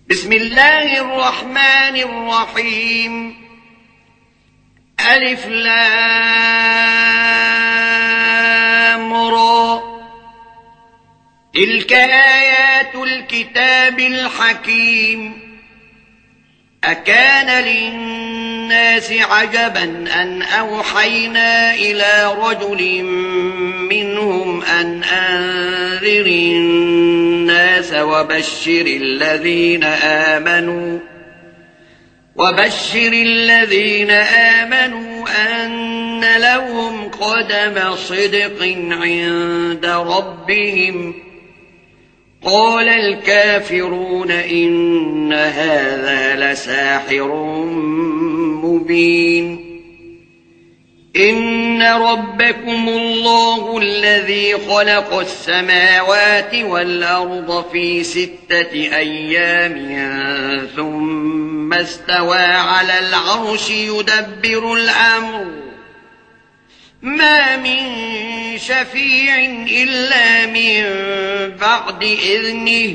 بسم الله الرحمن الرحيم. ألف لام را. تلك آيات الكتاب الحكيم. أكان للناس عجبا أن أوحينا إلى رجل منهم أن أنذر الناس وبشر الذين آمنوا أن لهم قدم صدق عند ربهم. قال الكافرون إن هذا لساحر مبين. إن ربكم الله الذي خلق السماوات والأرض في 6 أيام ثم استوى على العرش يدبر الأمر. ما من شفيع إلا من بعد إذنه.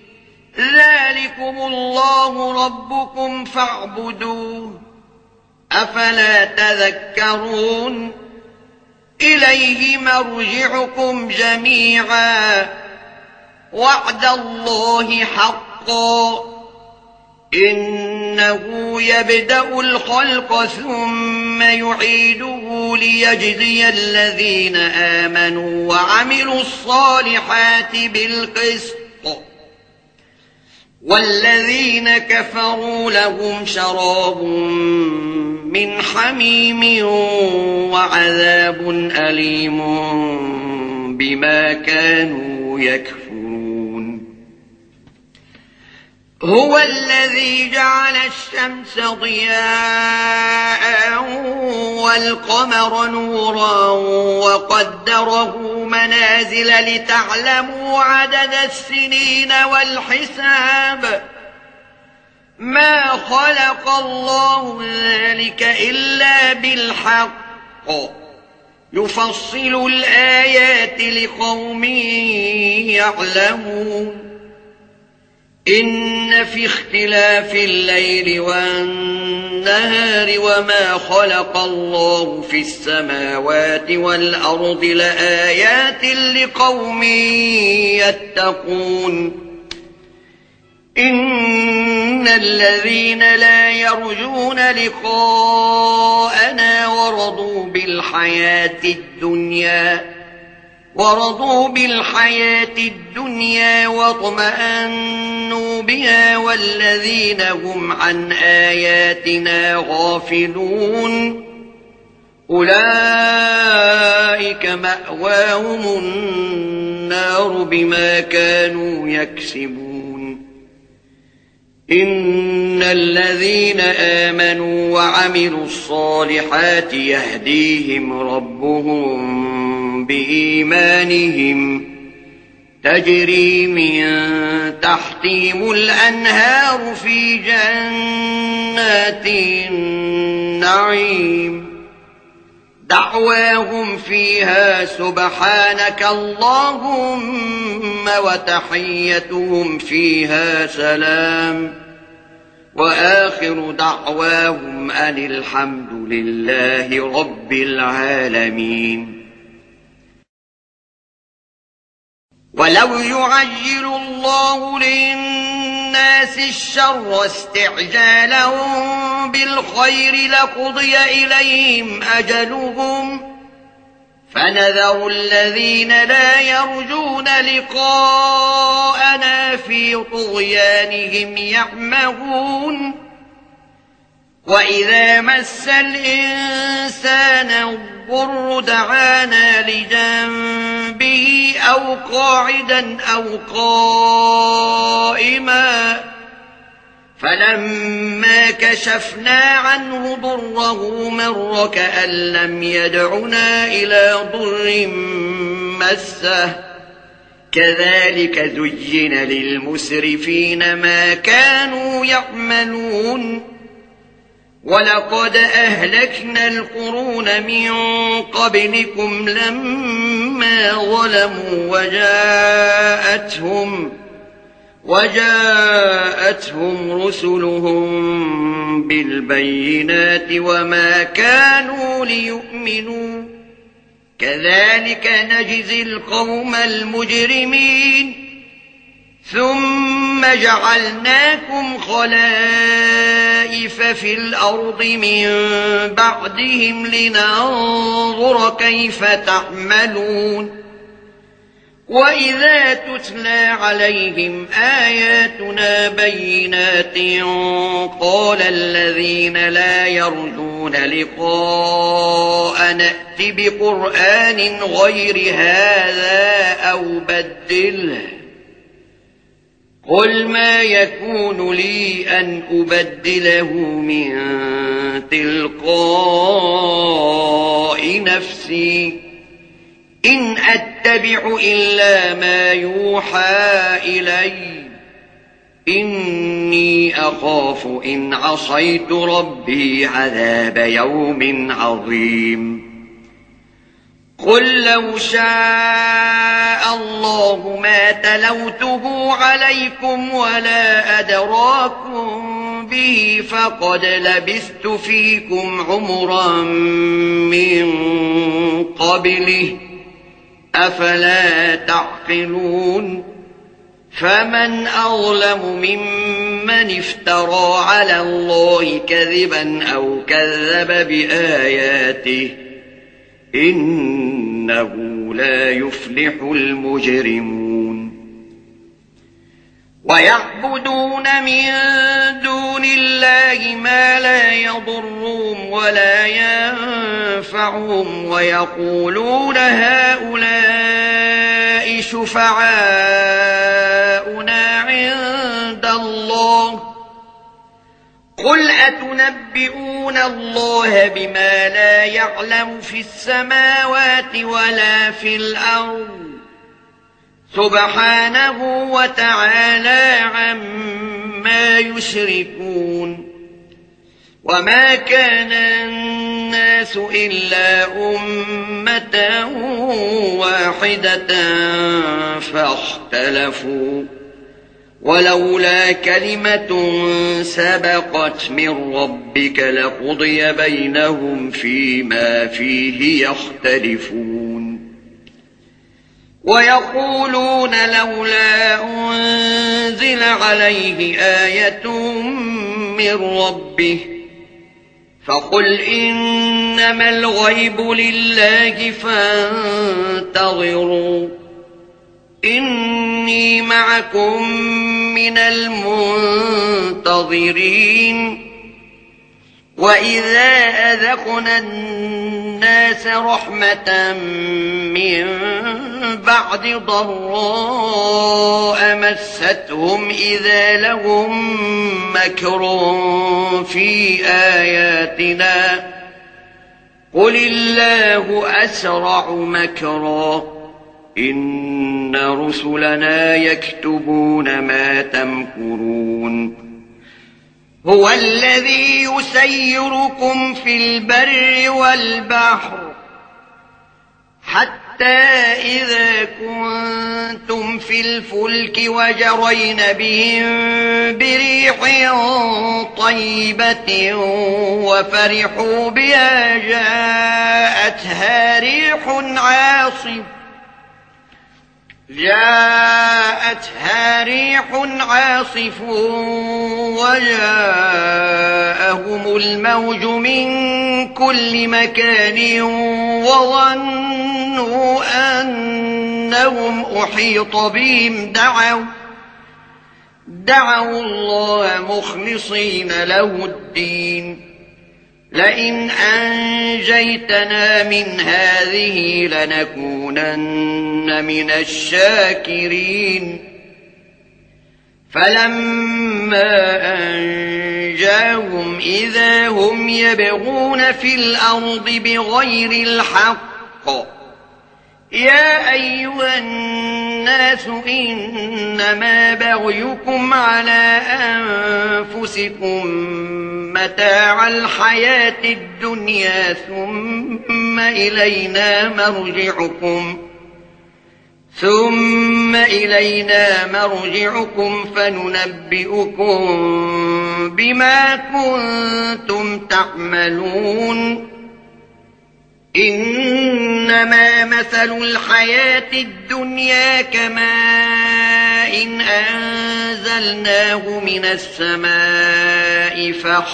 ذلكم الله ربكم فاعبدوه. أفلا تذكرون. إليه مرجعكم جميعا. وعد الله حقا. إنه يبدأ الخلق ثم يعيده ليجزي الذين آمنوا وعملوا الصالحات بالقسط. والذين كفروا لهم شراب من حميم وعذاب أليم بما كانوا يكفرون. هو الذي جعل الشمس ضياء والقمر نورا وقدره منازل لتعلموا عدد السنين والحساب. ما خلق الله ذلك إلا بالحق. يفصل الآيات لقوم يعلمون. إن في اختلاف الليل والنهار وما خلق الله في السماوات والأرض لآيات لقوم يتقون. إن الذين لا يرجون لقاءنا ورضوا بالحياة الدنيا واطمأنوا بها والذين هم عن آياتنا غافلون أولئك مأواهم النار بما كانوا يكسبون. إن الذين آمنوا وعملوا الصالحات يهديهم ربهم بإيمانهم تجري من تحتهم الأنهار في جنات النعيم. دعواهم فيها سبحانك اللهم وتحيتهم فيها سلام. وآخر دعواهم أن الحمد لله رب العالمين. ولو يعجل الله للناس الشر استعجالهم بالخير لقضي إليهم أجلهم. فنذر الذين لا يرجون لقاءنا في طغيانهم يعمهون. وإذا مس الإنسان الضر دعانا لجنبه أو قاعدا أو قائما فلما كشفنا عنه ضره مر كأن لم يدعنا إلى ضر مسه. كذلك زين للمسرفين ما كانوا يعملون. ولقد أهلكنا القرون من قبلكم لما ظلموا وجاءتهم رسلهم بالبينات وما كانوا ليؤمنوا كذلك نجزي القوم المجرمين ثم جعلناكم خلائف في الأرض من بعدهم لننظر كيف تعملون وإذا تتلى عليهم آياتنا بينات قال الذين لا يرجون لقاء نأت بقرآن غير هذا أو بدله قل ما يكون لي أن أبدله من تلقاء نفسي إن أتبع إلا ما يوحى إلي إني أخاف إن عصيت ربي عذاب يوم عظيم قل لو شاء الله ما تلوته عليكم ولا أدراكم به فقد لبثت فيكم عمرا من قبله أفلا تعقلون فمن أظلم ممن افترى على الله كذبا أو كذب بآياته إنه لا يفلح المجرمون ويعبدون من دون الله ما لا يضرهم ولا ينفعهم ويقولون هؤلاء شفعاؤنا عند الله قل أتنبئون الله بما لا يعلم في السماوات ولا في الأرض سبحانه وتعالى عما يشركون وما كان الناس إلا أمة واحدة فاختلفوا ولولا كلمة سبقت من ربك لقضي بينهم فيما فيه يختلفون ويقولون لولا أنزل عليه آية من ربه فقل إنما الغيب لله فانتظروا إني معكم من المنتظرين وإذا أذقنا الناس رحمة من بعد ضراء مستهم إذا لهم مكر في آياتنا قل الله أسرع مكرا إن رسلنا يكتبون ما تمكرون هو الذي يسيركم في البر والبحر حتى إذا كنتم في الفلك وجرين بهم بريح طيبة وفرحوا بها جاءتها ريح عاصف وجاءهم الموج من كل مكان وظنوا أنهم أحيط بهم دعوا الله مخلصين له الدين لئن أنجيتنا من هذه لنكونن من الشاكرين فلما أنجاهم إذا هم يبغون في الأرض بغير الحق يا أيها الناس إنما بغيكم على أنفسكم متاع الحياة الدنيا ثم ثم إلينا مرجعكم فننبئكم بما كنتم تعملون إنما مثل الحياة الدنيا كماء إن أنزلناه من السماء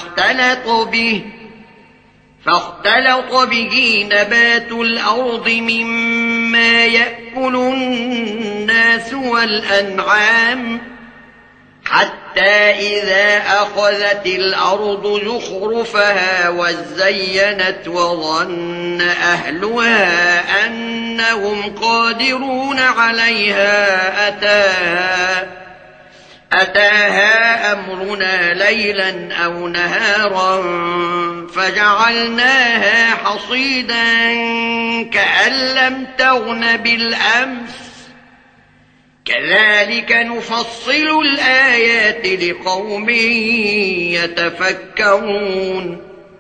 فاختلط به نبات الأرض مما يأكل الناس والأنعام حتى إذا أخذت الأرض زخرفها وزينت وظن أهلها أنهم قادرون عليها أتاها أمرنا ليلا أو نهارا فجعلناها حصيدا كأن لم تغن بالأمس كذلك نفصل الآيات لقوم يتفكرون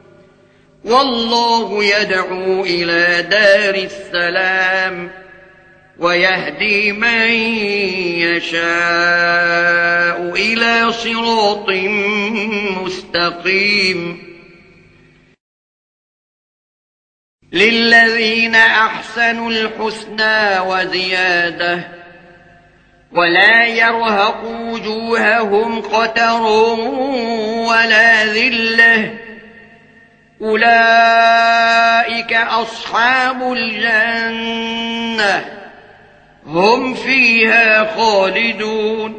والله يدعو إلى دار السلام ويهدي من يشاء إلى صراط مستقيم للذين أحسنوا الحسنى وزيادة ولا يرهق وجوههم قتر ولا ذلة أولئك أصحاب الجنة هم فيها خالدون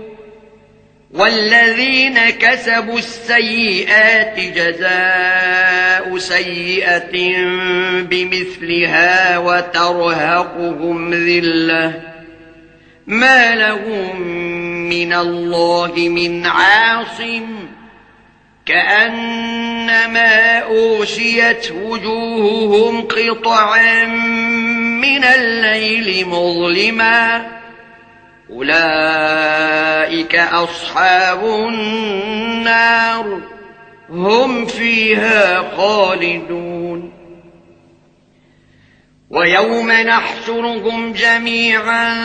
والذين كسبوا السيئات جزاء سيئة بمثلها وترهقهم ذلة ما لهم من الله من عاصم كأنما أغشيت وجوههم قطعا من الليل مظلما أولئك أصحاب النار هم فيها خالدون ويوم نحشرهم جميعا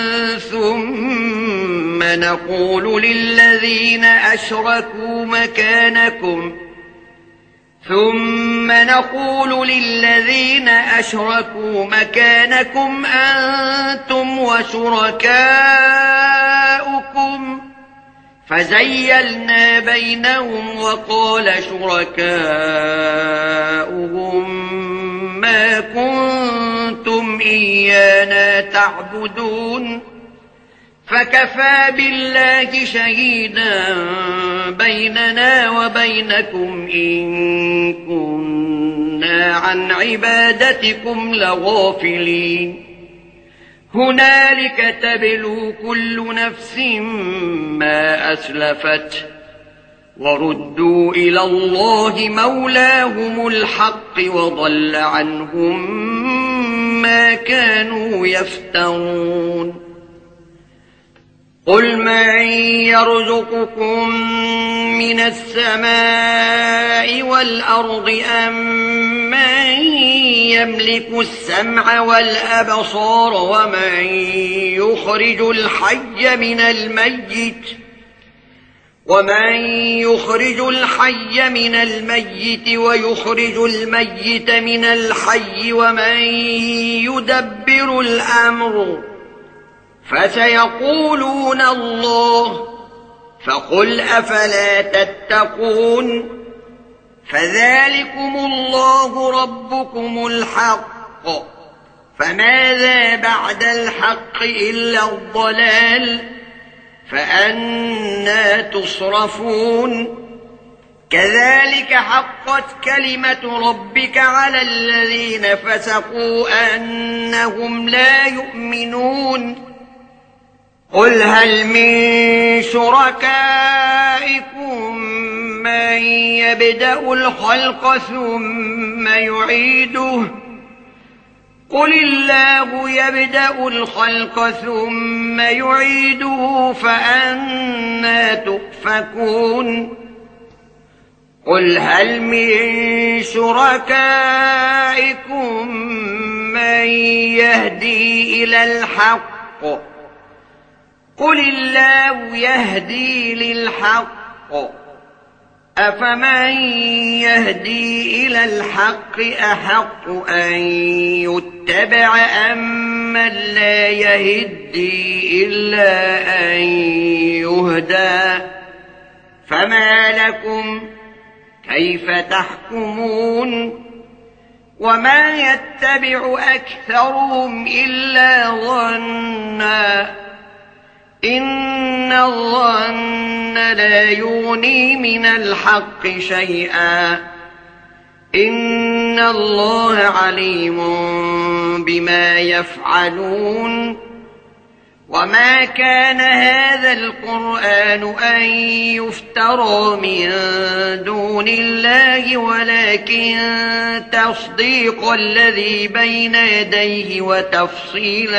ثم نقول للذين أشركوا مكانكم أنتم وشركاؤكم فزيلنا بينهم وقال شركاؤهم ما كنتم إيانا تعبدون فكفى بالله شهيدا بيننا وبينكم إن كنا عن عبادتكم لغافلين هنالك تبلو كل نفس ما أسلفت وردوا إلى الله مولاهم الحق وضل عنهم ما كانوا يفترون قل من يرزقكم من السماء والأرض أم من يملك السمع والأبصار ومن يخرج الحي من الميت ويخرج الميت من الحي ومن يدبر الأمر فسيقولون الله فقل أفلا تتقون فذلكم الله ربكم الحق فماذا بعد الحق إلا الضلال فأنى تصرفون كذلك حقت كلمة ربك على الذين فسقوا أنهم لا يؤمنون قل هل من شركائكم من يبدأ الخلق ثم يعيده قل الله يبدأ الخلق ثم يعيده فأنى تؤفكون قل هل من شركائكم من يهدي إلى الحق قل الله يهدي للحق أفمن يهدي إلى الحق أحق أن يتبع أم من لا يهدي إلا أن يهدى فما لكم كيف تحكمون وما يتبع أكثرهم إلا ظنا إن الظن لا يغني من الحق شيئا إن الله عليم بما يفعلون وما كان هذا القرآن أن يفترى من دون الله ولكن تصديق الذي بين يديه وتفصيل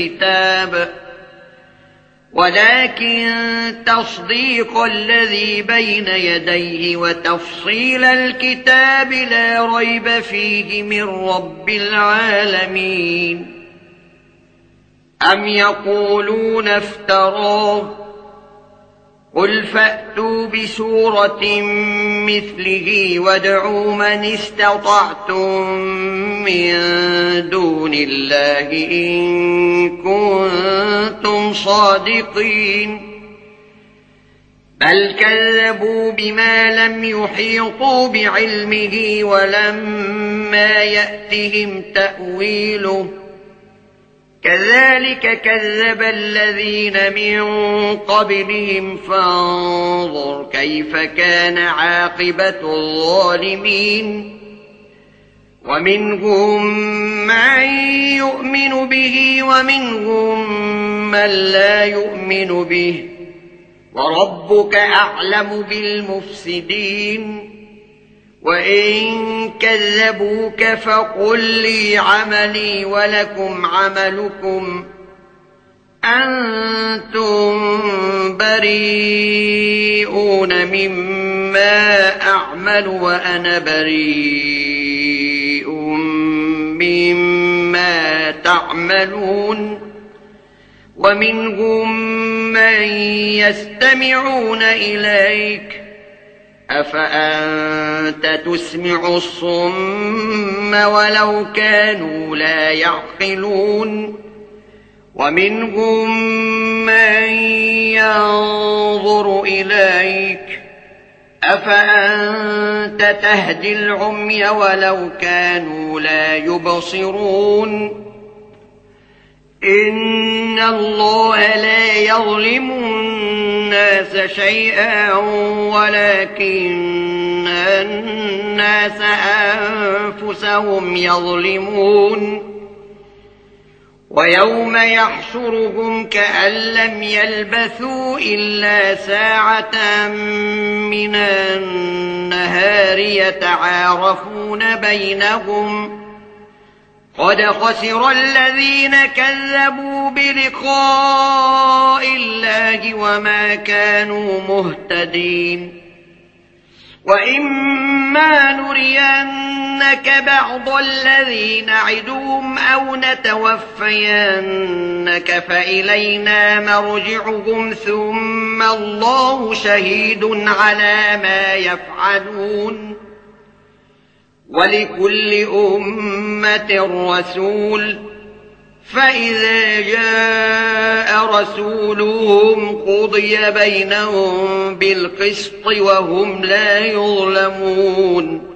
الكتاب لا ريب فيه من رب العالمين أم يقولون افتراه قل فأتوا بسورة مثله وادعوا من استطعتم من دون الله إن كنتم صادقين بل كذبوا بما لم يحيطوا بعلمه ولما يأتهم تأويله كذلك كذب الذين من قبلهم فانظر كيف كان عاقبة الظالمين ومنهم من يؤمن به ومنهم من لا يؤمن به وربك أعلم بالمفسدين وإن كذبوك فقل لي عملي ولكم عملكم أنتم بريئون مما أعمل وأنا بريء مما تعملون ومنهم من يستمعون إليك أفأنت تسمع الصم ولو كانوا لا يعقلون ومنهم من ينظر إليك أفأنت تهدي العمي ولو كانوا لا يبصرون إن الله لا يظلم الناس شيئا ولكن الناس أنفسهم يظلمون ويوم يحشرهم كأن لم يلبثوا إلا ساعة من النهار يتعارفون بينهم قد خسر الذين كذبوا بلقاء الله وما كانوا مهتدين وإما نرينك بعض الذي نعدهم أو نتوفينك فإلينا مرجعهم ثم الله شهيد على ما يفعلون ولكل أمة رسول فإذا جاء رسولهم قضي بينهم بالقسط وهم لا يظلمون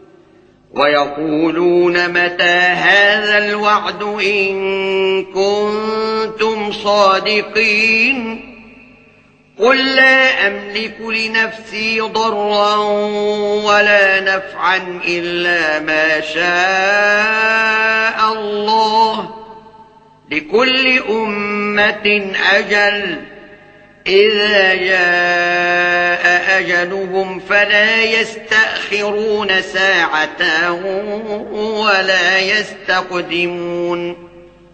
ويقولون متى هذا الوعد إن كنتم صادقين قل لا أملك لنفسي ضرا ولا نفعا إلا ما شاء الله لكل أمة أجل إذا جاء أجلهم فلا يستأخرون ساعة ولا يستقدمون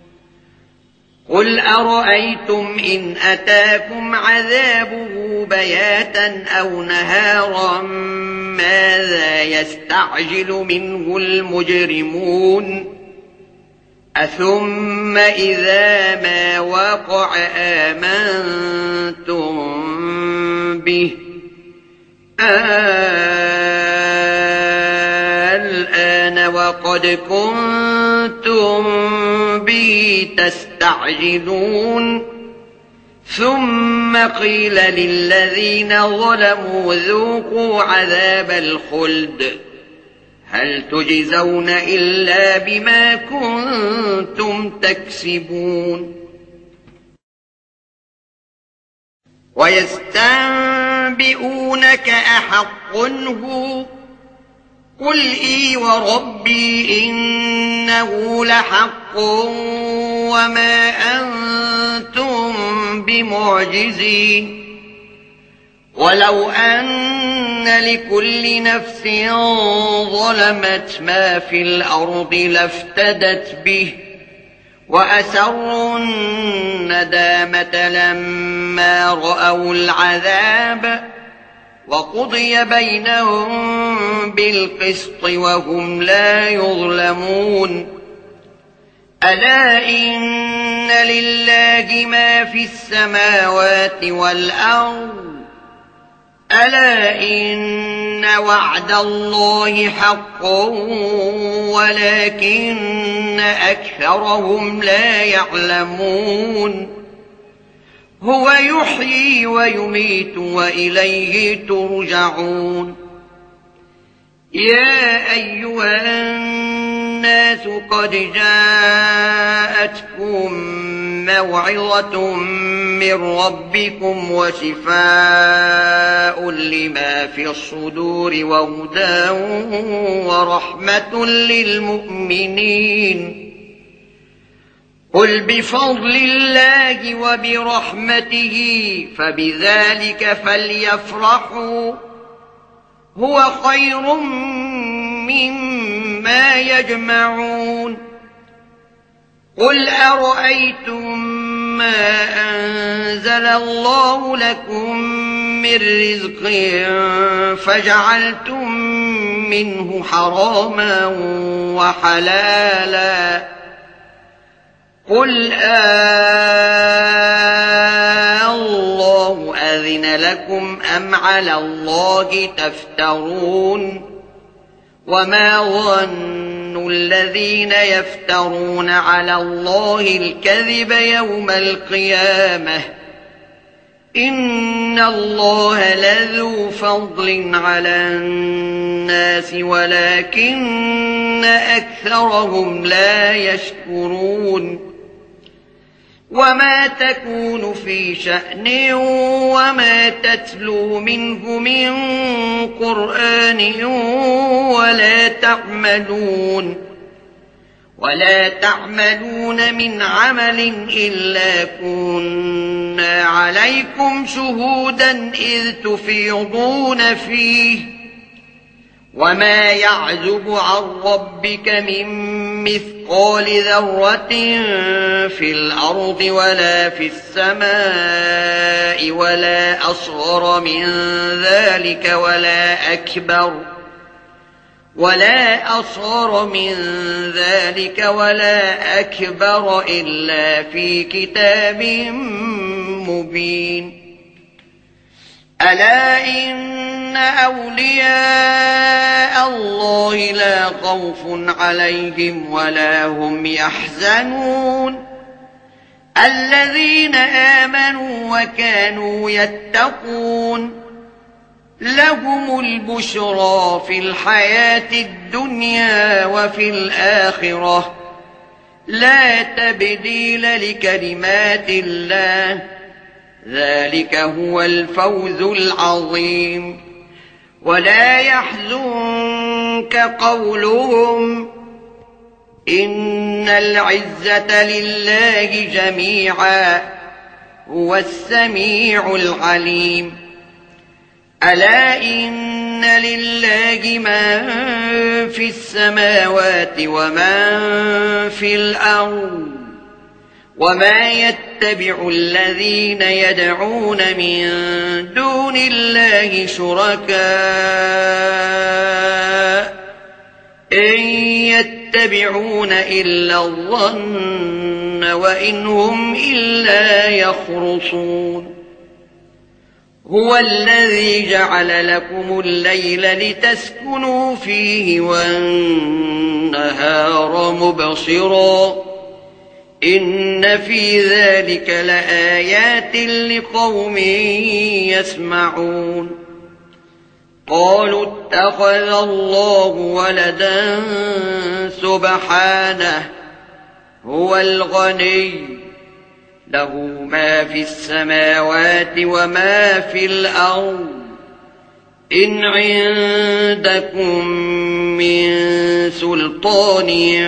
قل أرأيتم إن أتاكم عذابه بياتا أو نهارا ماذا يستعجل منه المجرمون أثم إذا ما وقع آمنتم به الآن وقد كنتم به تستعجلون ثم قيل للذين ظلموا ذوقوا عذاب الخلد هل تجزون إلا بما كنتم تكسبون ويستنبئونك أحق هو قل إي وربي إنه لحق وما أنتم بمعجزين ولو أن لكل نفس ظلمت ما في الأرض لافتدت به وأسروا الندامة لما رأوا العذاب وقضي بينهم بالقسط وهم لا يظلمون ألا إن لله ما في السماوات والأرض ألا إن وعد الله حق ولكن أكثرهم لا يعلمون هو يحيي ويميت وإليه ترجعون يا أيها الناس قد جاءتكم موعظة من ربكم وشفاء لما في الصدور وهدى ورحمة للمؤمنين قل بفضل الله وبرحمته فبذلك فليفرحوا هو خير مما يجمعون قل أرأيتم ما أنزل الله لكم من رزق فجعلتم منه حراما وحلالا قل الله أذن لكم أم على الله تفترون وما ظن الذين يفترون على الله الكذب يوم القيامة إن الله لذو فضل على الناس ولكن أكثرهم لا يشكرون وما تكون في شأن وما تتلو منه من قرآن ولا تعملون من عمل إلا كنا عليكم شهودا إذ تفيضون فيه وما يعزب عن ربك من مثقال ذرة في الأرض ولا في السماء ولا أصغر من ذلك ولا أكبر إلا في كتاب مبين ألا إن أولياء الله لا خوف عليهم ولا هم يحزنون الذين آمنوا وكانوا يتقون لهم البشرى في الحياة الدنيا وفي الآخرة لا تبديل لكلمات الله ذلك هو الفوز العظيم ولا يحزنك قولهم إن العزة لله جميعا هو السميع العليم ألا إن لله من في السماوات ومن في الأرض وما يتبع الذين يدعون من دون الله شركاء إن يتبعون إلا الظن وإن هم إلا يخرصون هو الذي جعل لكم الليل لتسكنوا فيه والنهار مبصرا إن في ذلك لآيات لقوم يسمعون قالوا اتخذ الله ولدا سبحانه هو الغني له ما في السماوات وما في الأرض إن عندكم من سلطان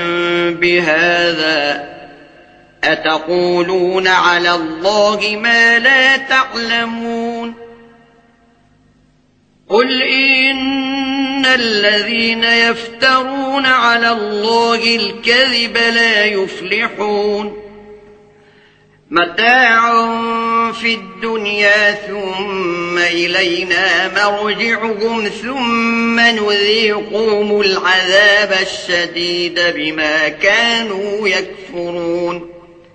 بهذا أتقولون على الله ما لا تعلمون قل إن الذين يفترون على الله الكذب لا يفلحون متاع في الدنيا ثم إلينا مرجعهم ثم نذيقهم العذاب الشديد بما كانوا يكفرون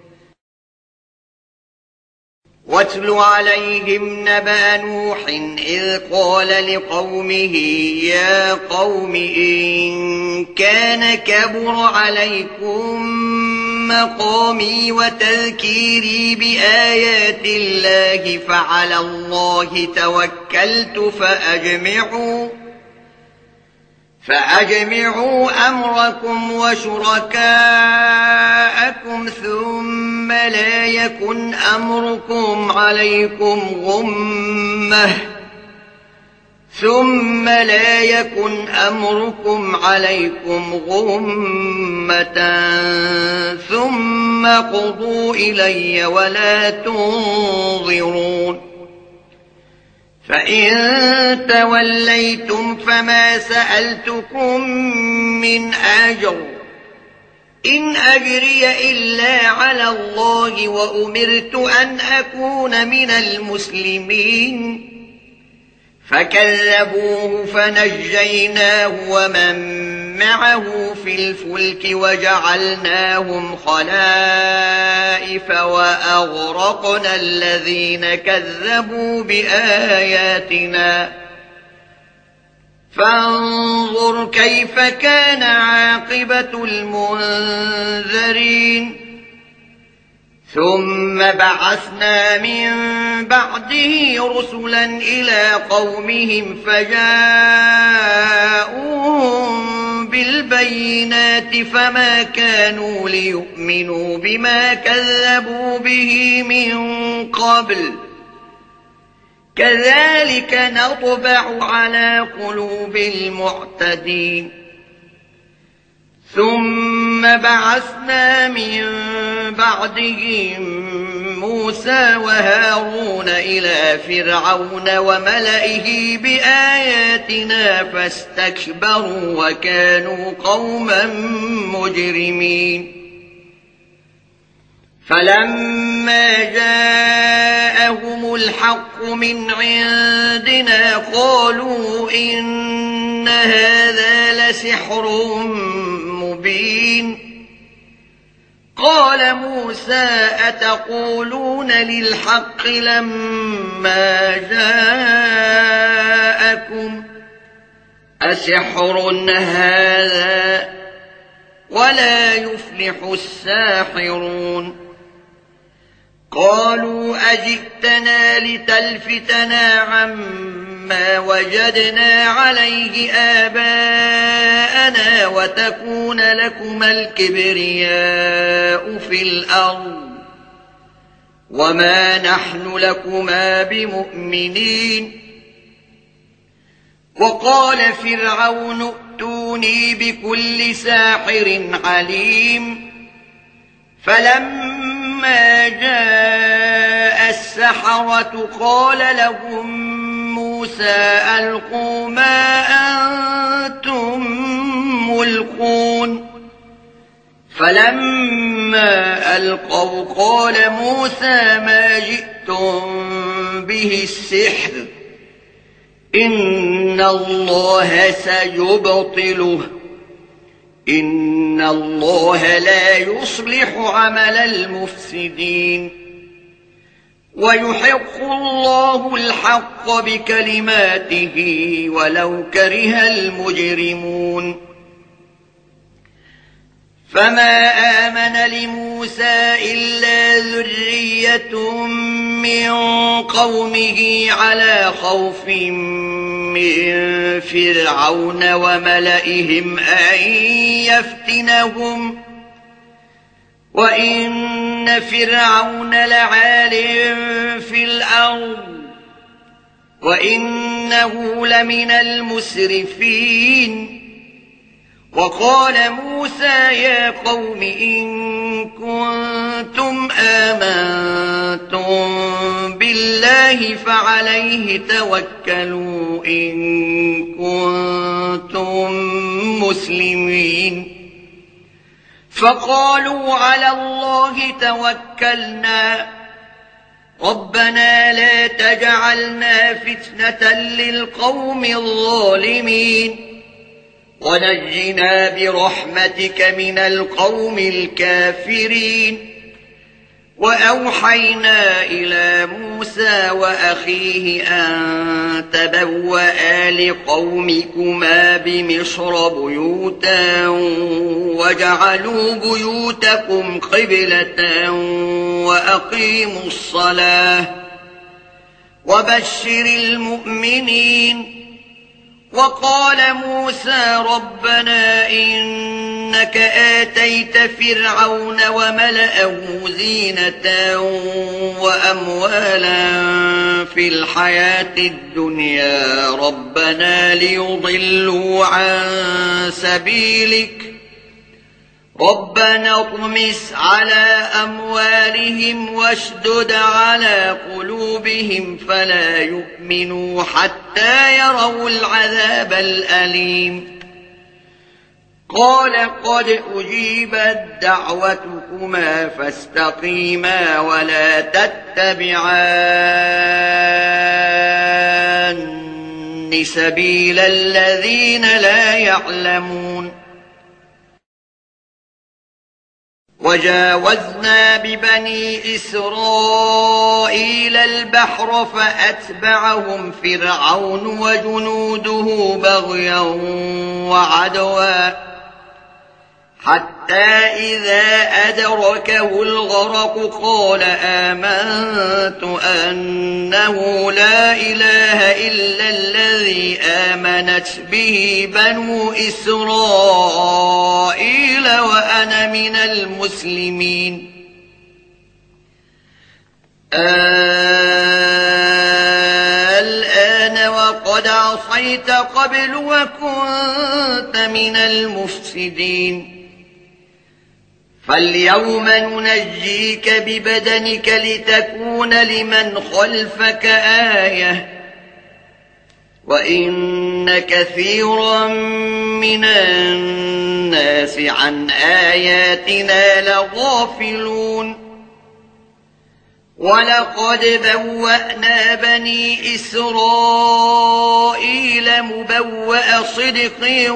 واتل عليهم نبأ نوح إذ قال لقومه يا قوم إن كان كبر عليكم مقامي وتذكيري بآيات الله فعلى الله توكلت فأجمعوا أمركم وشركاءكم ثم لا يكن أمركم عليكم غمة ثم قضوا إلي ولا تنظرون فإن توليتم فما سألتكم من أجر إن أجري إلا على الله وأمرت أن أكون من المسلمين فكذبوه فنجيناه ومن معه في الفلك وجعلناهم خلائف وأغرقنا الذين كذبوا بآياتنا فانظر كيف كان عاقبة المنذرين ثم بعثنا من بعده رسلا إلى قومهم فجاءوهم بالبينات فما كانوا ليؤمنوا بما كذبوا به من قبل كذلك نطبع على قلوب المعتدين ثم بعثنا من بعدهم موسى وهارون إلى فرعون وملئه بآياتنا فاستكبروا وكانوا قوما مجرمين فلما جاءهم الحق من عندنا قالوا إن هذا لسحر مبين قال موسى أتقولون للحق لما جاءكم أسحر هذا ولا يفلح الساحرون قالوا أجئتنا لتلفتنا عما وجدنا عليه آباءنا وتكون لكما الكبرياء في الأرض وما نحن لكما بمؤمنين وقال فرعون ائتوني بكل ساحر عليم فلما جاء السحرة قال لهم موسى ألقوا ما أنتم ملقون فلما ألقوا قال موسى ما جئتم به السحر إن الله سيبطله إن الله لا يصلح عمل المفسدين ويحق الله الحق بكلماته ولو كره المجرمون فما آمن لموسى إلا ذرية من قومه على خوف من فرعون وملئهم أن يفتنهم وإن فرعون لعال في الأرض وإنه لمن المسرفين وقال موسى يا قوم إن كنتم آمنتم بالله فعليه توكلوا إن كنتم مسلمين فقالوا على الله توكلنا ربنا لا تجعلنا فتنة للقوم الظالمين ونجنا برحمتك من القوم الكافرين وأوحينا إلى موسى وأخيه أن تبوأ لقومكما بمصر بيوتا وجعلوا بيوتكم قبلة وأقيموا الصلاة وبشر المؤمنين وقال موسى ربنا إنك آتيت فرعون وملأه زينة وأموالا في الحياة الدنيا ربنا ليضلوا عن سبيلك ربنا اطمس على أموالهم واشدد على قلوبهم فلا يؤمنوا حتى يروا العذاب الأليم قال قد أجيبت دعوتكما فاستقيما ولا تتبعان سبيل الذين لا يعلمون وجاوزنا ببني إسرائيل البحر فأتبعهم فرعون وجنوده بغيا وعدوا حتى إذا أدركه الغرق قال آمنت أنه لا إله إلا الذي آمنت به بنو إسرائيل وأنا من المسلمين الآن وقد عصيت قبل وكنت من المفسدين فاليوم ننجيك ببدنك لتكون لمن خلفك آية وإن كثيرا من الناس عن آياتنا لغافلون ولقد بوأنا بني إسرائيل مبوأ صدق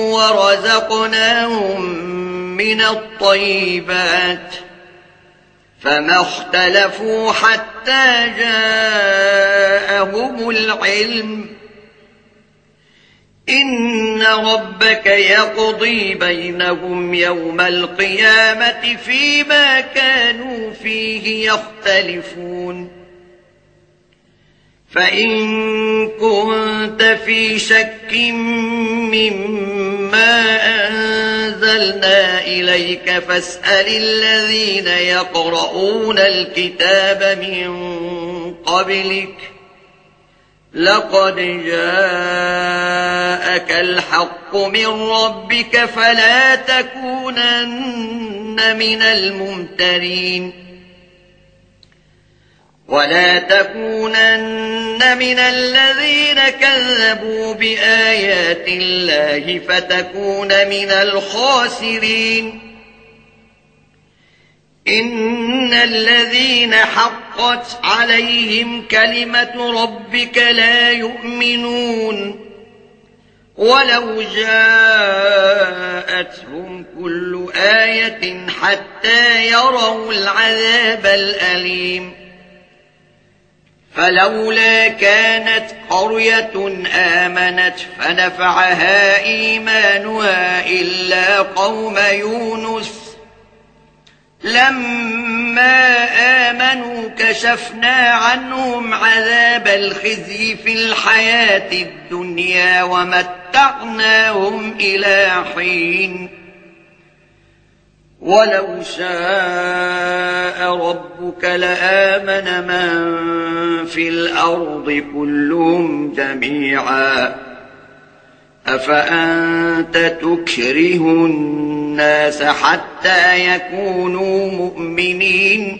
ورزقناهم من الطيبات فما اختلفوا حتى جاءهم العلم إن ربك يقضي بينهم يوم القيامة فيما كانوا فيه يختلفون فإن كنت في شك مما أنزلنا إليك فاسأل الذين يقرؤون الكتاب من قبلك لقد جاءك الحق من ربك فلا تكونن من الممترين ولا تكونن من الذين كذبوا بآيات الله فتكون من الخاسرين إن الذين حقت عليهم كلمة ربك لا يؤمنون ولو جاءتهم كل آية حتى يروا العذاب الأليم فلولا كانت قرية آمنت فنفعها إيمانها إلا قوم يونس لما آمنوا كشفنا عنهم عذاب الخزي في الحياة الدنيا ومتعناهم إلى حين ولو شاء ربك لآمن من في الأرض كلهم جميعا أفأنت تكره الناس حتى يكونوا مؤمنين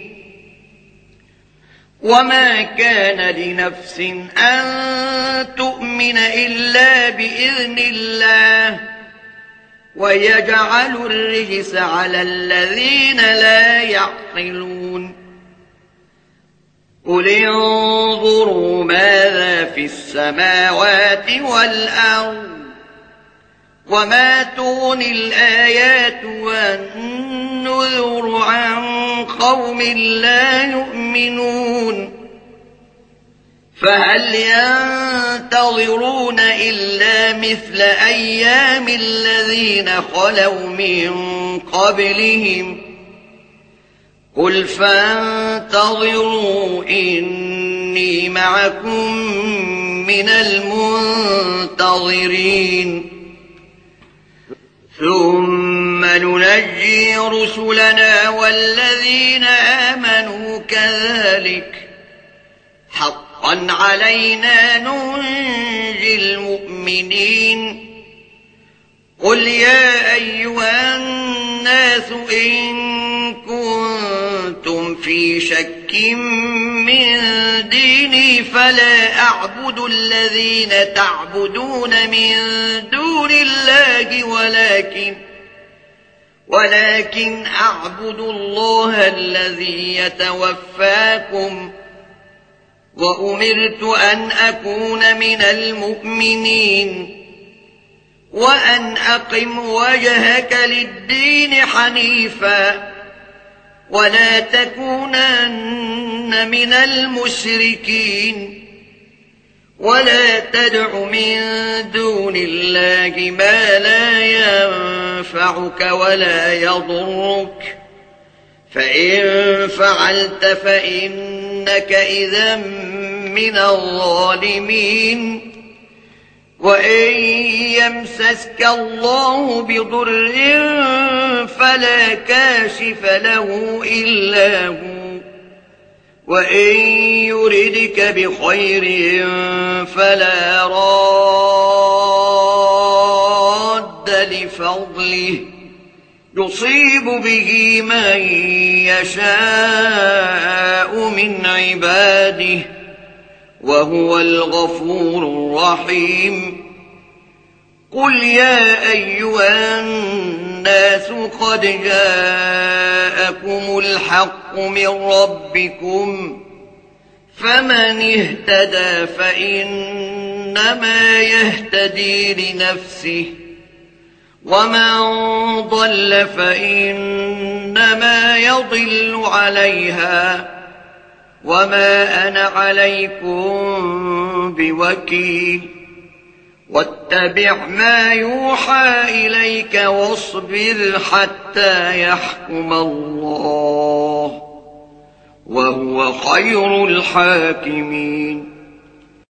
وما كان لنفس أن تؤمن إلا بإذن الله ويجعل الرجس على الذين لا يعقلون قل انظروا ماذا في السماوات والأرض وما تغني الآيات والنذر عن قوم لا يؤمنون فهل ينتظرون إلا مثل أيام الذين خلوا من قبلهم قل فانتظروا إني معكم من المنتظرين ثم ننجي رسلنا والذين آمنوا كذلك حقا علينا ننجي المؤمنين قل يا أيها الناس إن كنتم في شك من ديني فلا أعبد الذين تعبدون من دون الله ولكن أعبد الله الذي يتوفاكم وأمرت أن أكون من المؤمنين وأن أقم وجهك للدين حنيفا ولا تكونن من المشركين ولا تدع من دون الله ما لا ينفعك ولا يضرك فإن فعلت فإنك إذا من الظالمين وإن يمسسك الله بضر فلا كاشف له إلا هو وإن يردك بخير فلا راد لفضله يصيب به من يشاء من عباده وهو الغفور الرحيم قل يا أيها الناس قد جاءكم الحق من ربكم فمن اهتدى فإنما يهتدي لنفسه ومن ضل فإنما يضل عليها وما أنا عليكم بوكيل واتبع ما يوحى إليك واصبر حتى يحكم الله وهو خير الحاكمين